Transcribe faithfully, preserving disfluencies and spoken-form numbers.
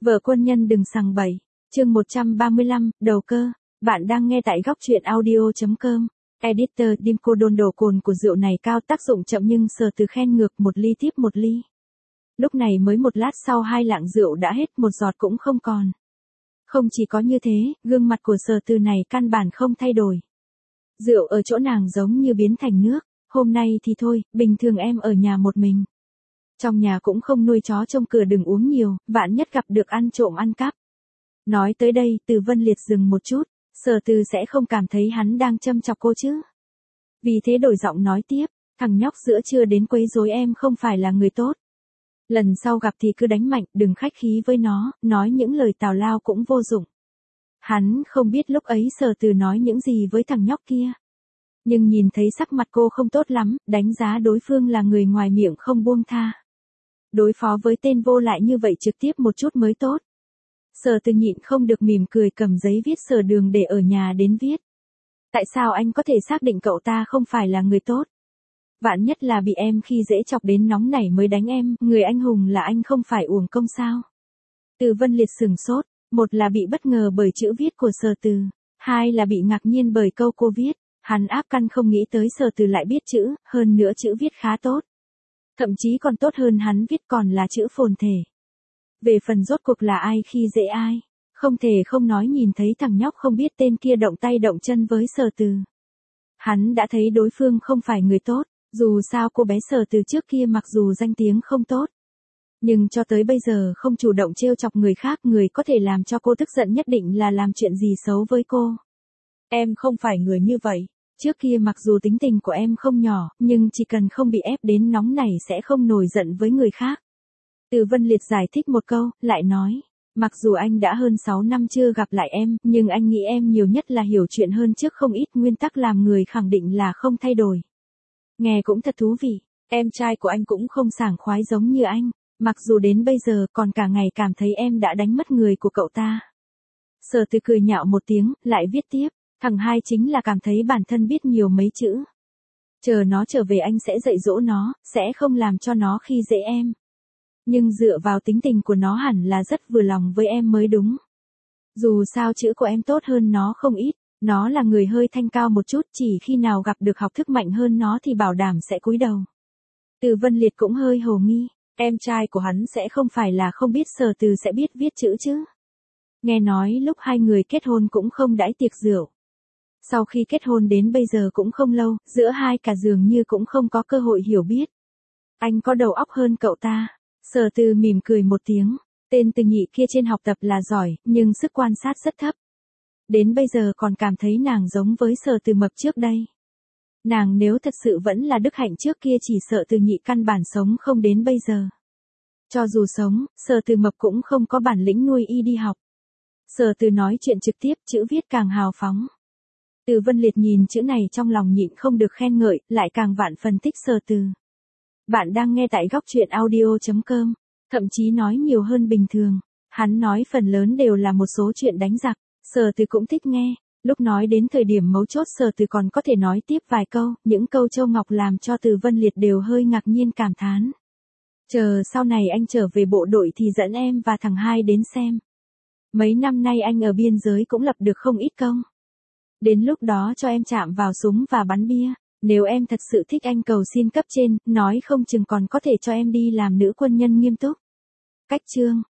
Vợ quân nhân đừng sằng bậy. Chương một trăm ba mươi lăm, đầu cơ. Bạn đang nghe tại góc truyện audio chấm com. Editor Dimco đôn độ cồn của rượu này cao, tác dụng chậm nhưng Sở Từ khen ngược, một ly tiếp một ly. Lúc này mới một lát sau hai lạng rượu đã hết, một giọt cũng không còn. Không chỉ có như thế, gương mặt của Sở Từ này căn bản không thay đổi. Rượu ở chỗ nàng giống như biến thành nước. Hôm nay thì thôi, bình thường em ở nhà một mình. Trong nhà cũng không nuôi chó trông cửa, đừng uống nhiều, vạn nhất gặp được ăn trộm ăn cắp. Nói tới đây, Từ Vân Liệt dừng một chút, Sở Từ sẽ không cảm thấy hắn đang châm chọc cô chứ. Vì thế đổi giọng nói tiếp, thằng nhóc giữa trưa đến quấy rối em không phải là người tốt. Lần sau gặp thì cứ đánh mạnh, đừng khách khí với nó, nói những lời tào lao cũng vô dụng. Hắn không biết lúc ấy Sở Từ nói những gì với thằng nhóc kia. Nhưng nhìn thấy sắc mặt cô không tốt lắm, đánh giá đối phương là người ngoài miệng không buông tha. Đối phó với tên vô lại như vậy trực tiếp một chút mới tốt. Sở Từ nhịn không được mỉm cười, cầm giấy viết Sở Đường để ở nhà đến viết. Tại sao anh có thể xác định cậu ta không phải là người tốt? Vạn nhất là bị em khi dễ chọc đến nóng nảy mới đánh em, người anh hùng là anh không phải uổng công sao? Từ Vân Liệt sừng sốt, một là bị bất ngờ bởi chữ viết của Sở Từ, hai là bị ngạc nhiên bởi câu cô viết. Hắn áp căn không nghĩ tới Sở Từ lại biết chữ, hơn nữa chữ viết khá tốt. Thậm chí còn tốt hơn hắn viết, còn là chữ phồn thể. Về phần rốt cuộc là ai khi dễ ai, không thể không nói nhìn thấy thằng nhóc không biết tên kia động tay động chân với Sở Từ. Hắn đã thấy đối phương không phải người tốt, dù sao cô bé Sở Từ trước kia mặc dù danh tiếng không tốt. Nhưng cho tới bây giờ không chủ động trêu chọc người khác, người có thể làm cho cô tức giận nhất định là làm chuyện gì xấu với cô. Em không phải người như vậy. Trước kia mặc dù tính tình của em không nhỏ, nhưng chỉ cần không bị ép đến nóng này sẽ không nổi giận với người khác. Từ Vân Liệt giải thích một câu, lại nói, mặc dù anh đã hơn sáu năm chưa gặp lại em, nhưng anh nghĩ em nhiều nhất là hiểu chuyện hơn trước không ít, nguyên tắc làm người khẳng định là không thay đổi. Nghe cũng thật thú vị, em trai của anh cũng không sảng khoái giống như anh, mặc dù đến bây giờ còn cả ngày cảm thấy em đã đánh mất người của cậu ta. Sở Từ cười nhạo một tiếng, lại viết tiếp. Thằng hai chính là cảm thấy bản thân biết nhiều mấy chữ. Chờ nó trở về anh sẽ dạy dỗ nó, sẽ không làm cho nó khi dễ em. Nhưng dựa vào tính tình của nó hẳn là rất vừa lòng với em mới đúng. Dù sao chữ của em tốt hơn nó không ít, nó là người hơi thanh cao một chút, chỉ khi nào gặp được học thức mạnh hơn nó thì bảo đảm sẽ cúi đầu. Từ Vân Liệt cũng hơi hồ nghi, em trai của hắn sẽ không phải là không biết Sở Từ sẽ biết viết chữ chứ. Nghe nói lúc hai người kết hôn cũng không đãi tiệc rượu. Sau khi kết hôn đến bây giờ cũng không lâu, giữa hai cả dường như cũng không có cơ hội hiểu biết. Anh có đầu óc hơn cậu ta. Sở Từ mỉm cười một tiếng. Tên Từ Nhị kia trên học tập là giỏi, nhưng sức quan sát rất thấp. Đến bây giờ còn cảm thấy nàng giống với Sở Từ Mập trước đây. Nàng nếu thật sự vẫn là đức hạnh trước kia chỉ sợ Từ Nhị căn bản sống không đến bây giờ. Cho dù sống, Sở Từ Mập cũng không có bản lĩnh nuôi y đi học. Sở Từ nói chuyện trực tiếp, chữ viết càng hào phóng. Từ Vân Liệt nhìn chữ này trong lòng nhịn không được khen ngợi, lại càng vạn phần thích Sở Từ. Bạn đang nghe tại góc truyện audio chấm com, thậm chí nói nhiều hơn bình thường. Hắn nói phần lớn đều là một số chuyện đánh giặc, Sở Từ cũng thích nghe. Lúc nói đến thời điểm mấu chốt Sở Từ còn có thể nói tiếp vài câu, những câu Châu Ngọc làm cho Từ Vân Liệt đều hơi ngạc nhiên cảm thán. Chờ sau này anh trở về bộ đội thì dẫn em và thằng hai đến xem. Mấy năm nay anh ở biên giới cũng lập được không ít công. Đến lúc đó cho em chạm vào súng và bắn bia, nếu em thật sự thích anh cầu xin cấp trên, nói không chừng còn có thể cho em đi làm nữ quân nhân nghiêm túc. Cách chương